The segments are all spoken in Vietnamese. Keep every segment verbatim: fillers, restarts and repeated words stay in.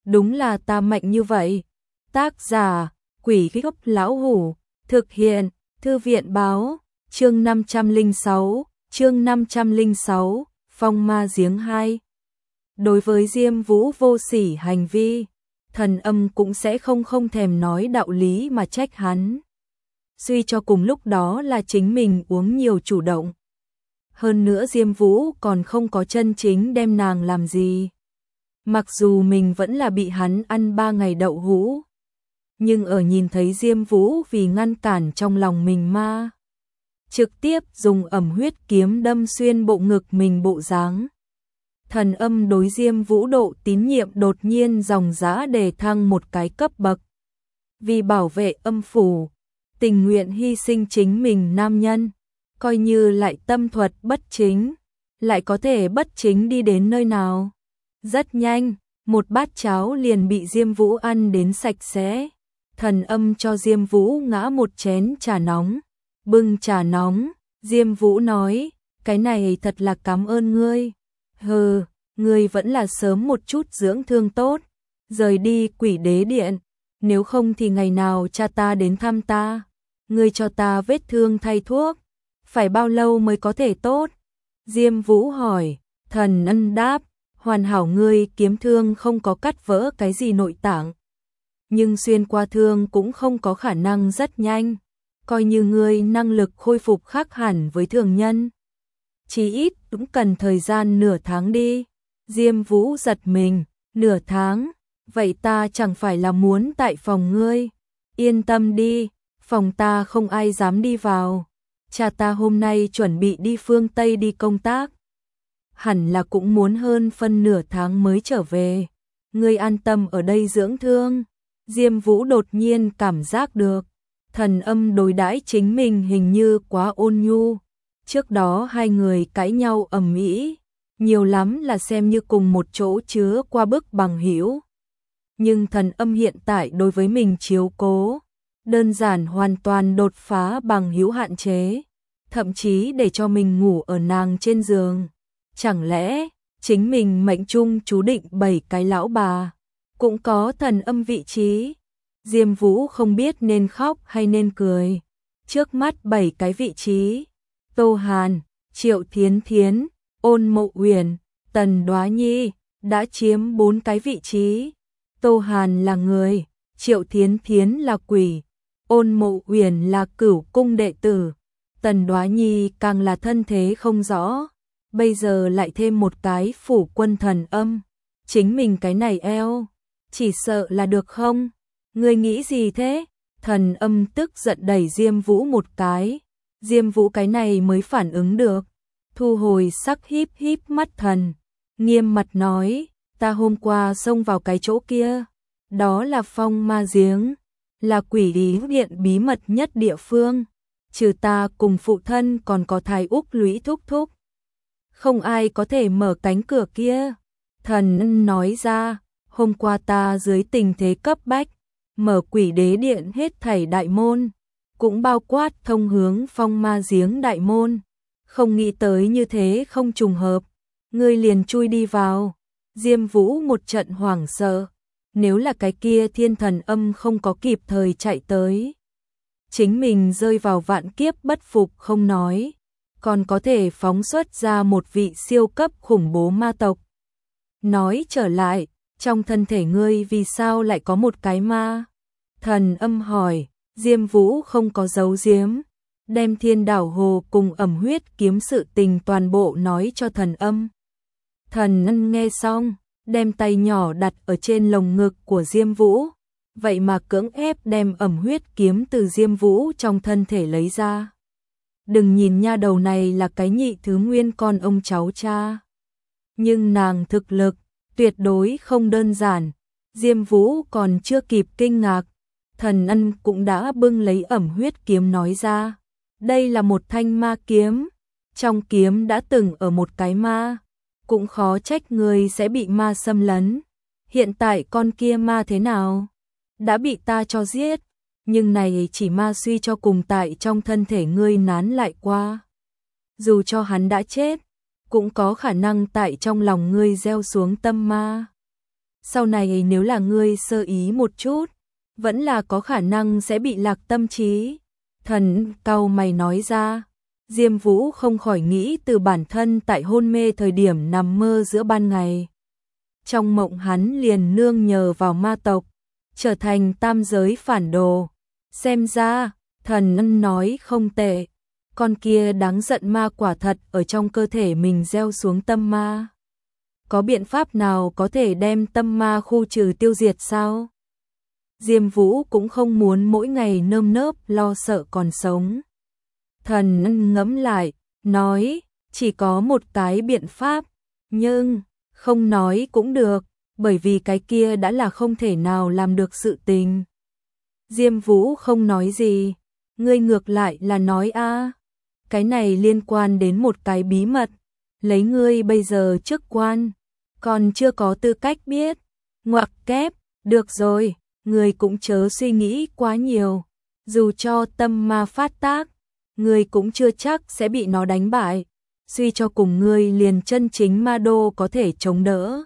đúng là ta mạnh như vậy. Tác giả, Quỷ Gốc Lão Hủ, thực hiện, Thư viện báo, chương năm trăm lẻ sáu, chương năm trăm lẻ sáu, Phong Ma Giếng hai. Đối với Diêm Vũ vô sỉ hành vi, Thần Âm cũng sẽ không không thèm nói đạo lý mà trách hắn. Suy cho cùng lúc đó là chính mình uống nhiều chủ động. Hơn nữa Diêm Vũ còn không có chân chính đem nàng làm gì. Mặc dù mình vẫn là bị hắn ăn ba ngày đậu hũ, nhưng ở nhìn thấy Diêm Vũ vì ngăn cản trong lòng mình ma, trực tiếp dùng ẩm huyết kiếm đâm xuyên bộ ngực mình bộ dáng. Thần Âm đối Diêm Vũ độ tín nhiệm đột nhiên dòng dã đề thăng một cái cấp bậc. Vì bảo vệ âm phủ, tình nguyện hy sinh chính mình nam nhân, coi như lại tâm thuật bất chính, lại có thể bất chính đi đến nơi nào. Rất nhanh, một bát cháo liền bị Diêm Vũ ăn đến sạch sẽ. Thần Âm cho Diêm Vũ ngã một chén trà nóng. Bưng trà nóng, Diêm Vũ nói, cái này thật là cảm ơn ngươi. Hừ, ngươi vẫn là sớm một chút dưỡng thương tốt, rời đi Quỷ Đế Điện, nếu không thì ngày nào cha ta đến thăm ta, ngươi cho ta vết thương thay thuốc, phải bao lâu mới có thể tốt? Diêm Vũ hỏi. Thần Ân đáp, hoàn hảo, ngươi kiếm thương không có cắt vỡ cái gì nội tạng, nhưng xuyên qua thương cũng không có khả năng rất nhanh, coi như ngươi năng lực khôi phục khác hẳn với thường nhân, chí ít cũng cần thời gian nửa tháng đi. Diêm Vũ giật mình, nửa tháng, vậy ta chẳng phải là muốn tại phòng ngươi? Yên tâm đi, phòng ta không ai dám đi vào, cha ta hôm nay chuẩn bị đi phương Tây đi công tác, hẳn là cũng muốn hơn phân nửa tháng mới trở về, ngươi an tâm ở đây dưỡng thương. Diêm Vũ đột nhiên cảm giác được, Thần Âm đối đãi chính mình hình như quá ôn nhu. Trước đó hai người cãi nhau ầm ĩ, nhiều lắm là xem như cùng một chỗ chứa qua bức bằng hữu. Nhưng Thần Âm hiện tại đối với mình chiếu cố, đơn giản hoàn toàn đột phá bằng hữu hạn chế, thậm chí để cho mình ngủ ở nàng trên giường. Chẳng lẽ chính mình mệnh trung chú định bảy cái lão bà cũng có Thần Âm vị trí? Diêm Vũ không biết nên khóc hay nên cười. Trước mắt bảy cái vị trí, Tô Hàn, Triệu Thiến Thiến, Ôn Mộ Uyển, Tần Đoá Nhi đã chiếm bốn cái vị trí. Tô Hàn là người, Triệu Thiến Thiến là quỷ, Ôn Mộ Uyển là cửu cung đệ tử, Tần Đoá Nhi càng là thân thế không rõ, bây giờ lại thêm một cái phủ quân Thần Âm. Chính mình cái này eo, chỉ sợ là được không? Ngươi nghĩ gì thế? Thần Âm tức giận đẩy Diêm Vũ một cái. Diêm Vũ cái này mới phản ứng được, thu hồi sắc híp híp mắt thần, nghiêm mặt nói, ta hôm qua xông vào cái chỗ kia, đó là Phong Ma Giếng, là Quỷ Đế Điện bí mật nhất địa phương, trừ ta cùng phụ thân còn có Thái Úc Lũy thúc thúc, không ai có thể mở cánh cửa kia. Thần Ân nói ra, hôm qua ta dưới tình thế cấp bách, mở Quỷ Đế Điện hết thảy đại môn, cũng bao quát thông hướng Phong Ma Giếng đại môn, không nghĩ tới như thế không trùng hợp, ngươi liền chui đi vào. Diêm Vũ một trận hoảng sợ, nếu là cái kia Thiên Thần Âm không có kịp thời chạy tới, chính mình rơi vào vạn kiếp bất phục không nói, còn có thể phóng xuất ra một vị siêu cấp khủng bố ma tộc. Nói trở lại, trong thân thể ngươi vì sao lại có một cái ma? Thần Âm hỏi. Diêm Vũ không có giấu giếm, đem Thiên Đảo Hồ cùng ẩm huyết kiếm sự tình toàn bộ nói cho Thần Âm. Thần Ân nghe xong, đem tay nhỏ đặt ở trên lồng ngực của Diêm Vũ, vậy mà cưỡng ép đem ẩm huyết kiếm từ Diêm Vũ trong thân thể lấy ra. Đừng nhìn nha đầu này là cái nhị thứ nguyên con ông cháu cha, nhưng nàng thực lực tuyệt đối không đơn giản. Diêm Vũ còn chưa kịp kinh ngạc, Thần Ân cũng đã bưng lấy ẩm huyết kiếm nói ra, đây là một thanh ma kiếm, trong kiếm đã từng ở một cái ma, cũng khó trách người sẽ bị ma xâm lấn. Hiện tại con kia ma thế nào? Đã bị ta cho giết, nhưng này chỉ ma suy cho cùng tại trong thân thể ngươi nán lại qua. Dù cho hắn đã chết, cũng có khả năng tại trong lòng ngươi gieo xuống tâm ma. sau này nếu là ngươi sơ ý một chút, vẫn là có khả năng sẽ bị lạc tâm trí. Thần cau mày nói ra. Diêm Vũ không khỏi nghĩ từ bản thân tại hôn mê thời điểm nằm mơ giữa ban ngày. Trong mộng hắn liền nương nhờ vào ma tộc, trở thành tam giới phản đồ. Xem ra, thần ân nói không tệ, con kia đáng giận ma quả thật ở trong cơ thể mình gieo xuống tâm ma. Có biện pháp nào có thể đem tâm ma khu trừ tiêu diệt sao? Diêm Vũ cũng không muốn mỗi ngày nơm nớp lo sợ còn sống. Thần ân ngẫm lại, nói, chỉ có một cái biện pháp, nhưng không nói cũng được, bởi vì cái kia đã là không thể nào làm được sự tình. Diêm Vũ không nói gì, ngươi ngược lại là nói a, cái này liên quan đến một cái bí mật, lấy ngươi bây giờ chức quan, còn chưa có tư cách biết. Ngoặc kép, được rồi, ngươi cũng chớ suy nghĩ quá nhiều, dù cho tâm ma phát tác, ngươi cũng chưa chắc sẽ bị nó đánh bại, suy cho cùng ngươi liền chân chính ma đô có thể chống đỡ.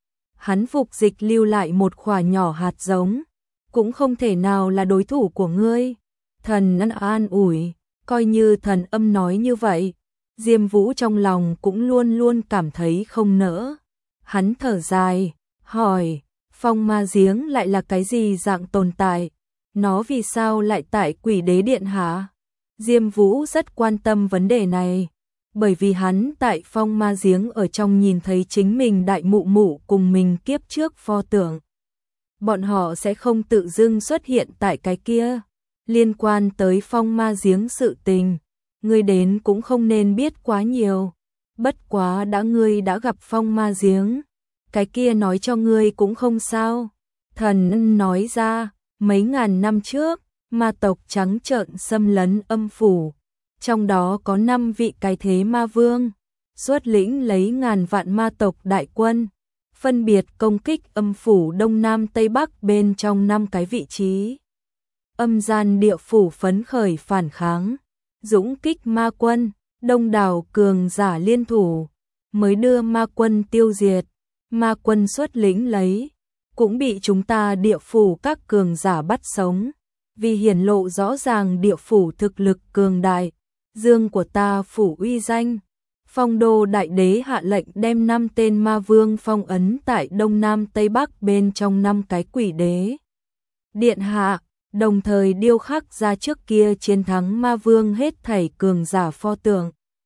Hắn phục dịch lưu lại một khỏa nhỏ hạt giống, cũng không thể nào là đối thủ của ngươi. Thần ân an ủi, coi như thần âm nói như vậy, Diêm Vũ trong lòng cũng luôn luôn cảm thấy không nỡ. Hắn thở dài, hỏi, phong ma giếng lại là cái gì dạng tồn tại? Nó vì sao lại tại Quỷ Đế Điện hả? Diêm Vũ rất quan tâm vấn đề này, bởi vì hắn tại phong ma giếng ở trong nhìn thấy chính mình đại mụ mụ cùng mình kiếp trước pho tượng. Bọn họ sẽ không tự dưng xuất hiện tại cái kia. Liên quan tới phong ma giếng sự tình, ngươi đến cũng không nên biết quá nhiều. Bất quá đã ngươi đã gặp phong ma giếng, cái kia nói cho ngươi cũng không sao. Thần nói ra, mấy ngàn năm trước, ma tộc trắng trợn xâm lấn âm phủ, trong đó có năm vị cái thế ma vương, xuất lĩnh lấy ngàn vạn ma tộc đại quân, phân biệt công kích âm phủ đông nam tây bắc bên trong năm cái vị trí. Âm gian địa phủ phấn khởi phản kháng, dũng kích ma quân, đông đảo cường giả liên thủ, mới đưa ma quân tiêu diệt. Ma quân xuất lĩnh lấy, cũng bị chúng ta địa phủ các cường giả bắt sống, vì hiển lộ rõ ràng địa phủ thực lực cường đại, dương của ta phủ uy danh. Phong đô đại đế hạ lệnh đem năm tên ma vương phong ấn tại đông nam tây bắc bên trong năm cái quỷ đế điện hạ, đồng thời điêu khắc ra trước kia chiến thắng ma vương hết thảy cường giả pho tượng.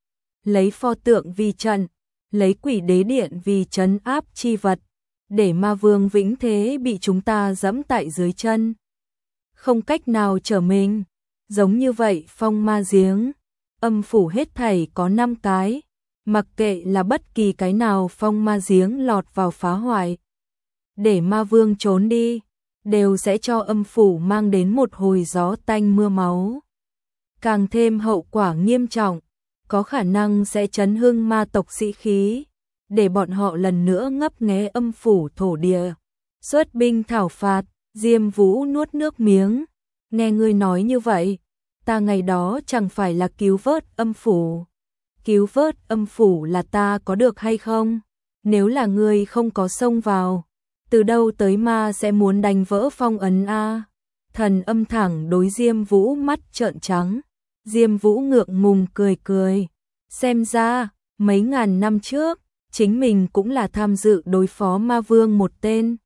Lấy pho tượng vì trận, lấy quỷ đế điện vì trấn áp chi vật, để ma vương vĩnh thế bị chúng ta dẫm tại dưới chân, không cách nào trở mình. Giống như vậy phong ma giếng, âm phủ hết thảy có năm cái, mặc kệ là bất kỳ cái nào phong ma giếng lọt vào phá hoại, để ma vương trốn đi, đều sẽ cho âm phủ mang đến một hồi gió tanh mưa máu. Càng thêm hậu quả nghiêm trọng, có khả năng sẽ chấn hưng ma tộc sĩ khí, để bọn họ lần nữa ngấp nghé âm phủ thổ địa, xuất binh thảo phạt. Diêm Vũ nuốt nước miếng, nghe ngươi nói như vậy, ta ngày đó chẳng phải là cứu vớt âm phủ. Cứu vớt âm phủ là ta có được hay không? Nếu là ngươi không có xông vào, từ đâu tới ma sẽ muốn đánh vỡ phong ấn a? Thần âm thẳng đối Diêm Vũ mắt trợn trắng. Diêm Vũ ngượng ngùng cười cười, xem ra mấy ngàn năm trước, chính mình cũng là tham dự đối phó ma vương một tên.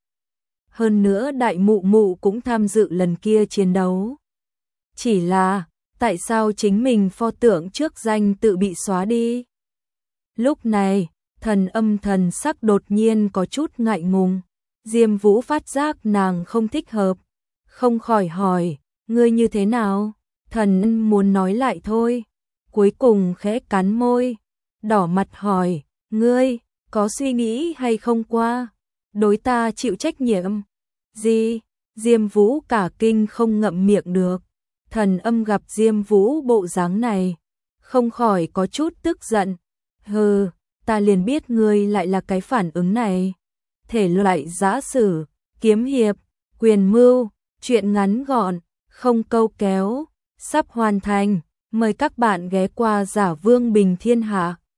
Hơn nữa đại mụ mụ cũng tham dự lần kia chiến đấu. Chỉ là, tại sao chính mình pho tượng trước danh tự bị xóa đi? Lúc này, thần âm thần sắc đột nhiên có chút ngại ngùng. Diêm Vũ phát giác nàng không thích hợp, không khỏi hỏi, ngươi như thế nào? Thần âm muốn nói lại thôi, cuối cùng khẽ cắn môi, đỏ mặt hỏi, ngươi, có suy nghĩ hay không qua? Đối ta chịu trách nhiệm. Gì? Diêm Vũ cả kinh không ngậm miệng được. Thần âm gặp Diêm Vũ bộ dáng này, không khỏi có chút tức giận. Hừ, ta liền biết ngươi lại là cái phản ứng này. Thể loại giã sử, kiếm hiệp, quyền mưu, truyện ngắn gọn, không câu kéo, sắp hoàn thành. Mời các bạn ghé qua Giả Vương Bình Thiên Hạ.